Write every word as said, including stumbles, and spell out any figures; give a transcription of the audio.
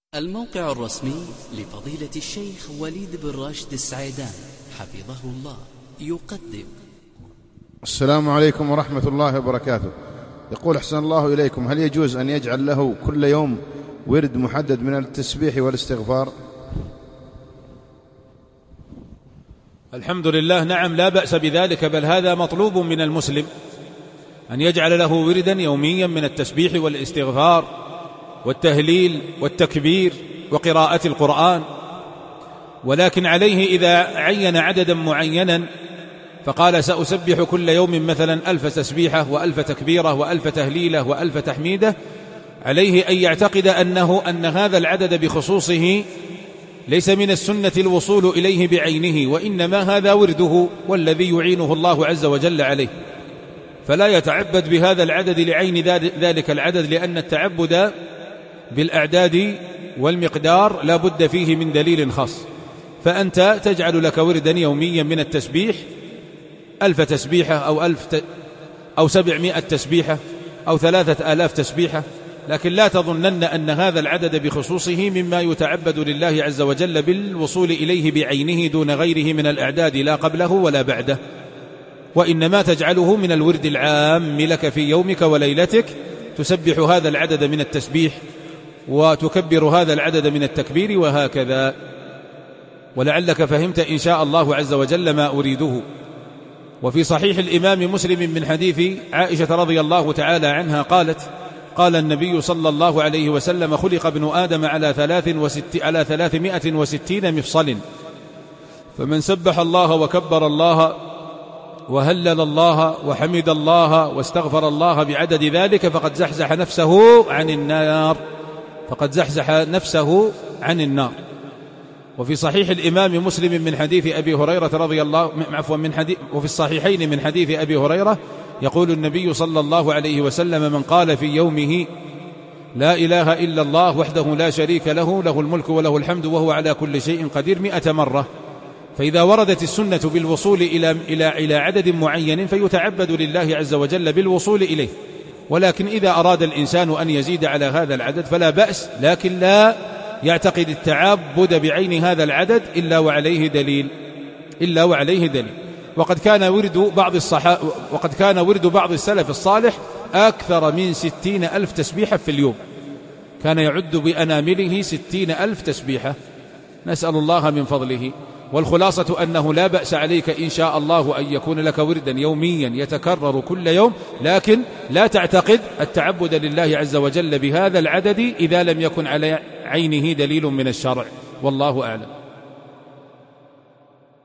الموقع الرسمي لفضيلة الشيخ وليد بن راشد السعيدان حفظه الله يقدم. السلام عليكم ورحمة الله وبركاته. يقول أحسن الله إليكم، هل يجوز أن يجعل له كل يوم ورد محدد من التسبيح والاستغفار؟ الحمد لله، نعم، لا بأس بذلك، بل هذا مطلوب من المسلم أن يجعل له وردا يوميا من التسبيح والاستغفار والتهليل والتكبير وقراءة القرآن، ولكن عليه إذا عين عددا معينا فقال سأسبح كل يوم مثلا ألف تسبيحة وألف تكبيرة وألف تهليلة وألف تحميدة، عليه أن يعتقد أنه أن هذا العدد بخصوصه ليس من السنة الوصول إليه بعينه، وإنما هذا ورده والذي يعينه الله عز وجل عليه، فلا يتعبد بهذا العدد لعين ذلك العدد، لأن التعبد بالأعداد والمقدار لا بد فيه من دليل خاص. فأنت تجعل لك وردا يوميا من التسبيح ألف تسبيحة أو, ألف ت... أو سبعمائة تسبيحة أو ثلاثة آلاف تسبيحة، لكن لا تظنن أن هذا العدد بخصوصه مما يتعبد لله عز وجل بالوصول إليه بعينه دون غيره من الأعداد، لا قبله ولا بعده، وإنما تجعله من الورد العام لك في يومك وليلتك، تسبح هذا العدد من التسبيح وتكبر هذا العدد من التكبير وهكذا. ولعلك فهمت إن شاء الله عز وجل ما أريده. وفي صحيح الإمام مسلم من حديث عائشة رضي الله تعالى عنها قالت: قال النبي صلى الله عليه وسلم: خلق ابن آدم على ثلاث وست على ثلاثمائة وستين مفصل، فمن سبح الله وكبر الله وهلل الله وحمد الله واستغفر الله بعدد ذلك فقد زحزح نفسه عن النار فقد زحزح نفسه عن النار. وفي صحيح الإمام مسلم من حديث أبي هريرة رضي الله عفوا من حديث وفي الصحيحين من حديث أبي هريرة يقول النبي صلى الله عليه وسلم: من قال في يومه لا إله إلا الله وحده لا شريك له له الملك وله الحمد وهو على كل شيء قدير مئة مرة. فإذا وردت السنة بالوصول إلى إلى إلى عدد معين فيتعبد لله عز وجل بالوصول إليه، ولكن إذا أراد الإنسان أن يزيد على هذا العدد فلا بأس، لكن لا يعتقد التعبد بعين هذا العدد إلا وعليه دليل إلا وعليه دليل. وقد كان ورد بعض الصحابة وقد كان ورد بعض السلف الصالح أكثر من ستين ألف تسبيحة في اليوم، كان يعد بأنامله ستين ألف تسبيحة، نسأل الله من فضله. والخلاصة أنه لا بأس عليك إن شاء الله أن يكون لك وردا يوميا يتكرر كل يوم، لكن لا تعتقد التعبد لله عز وجل بهذا العدد إذا لم يكن على عينه دليل من الشرع، والله أعلم.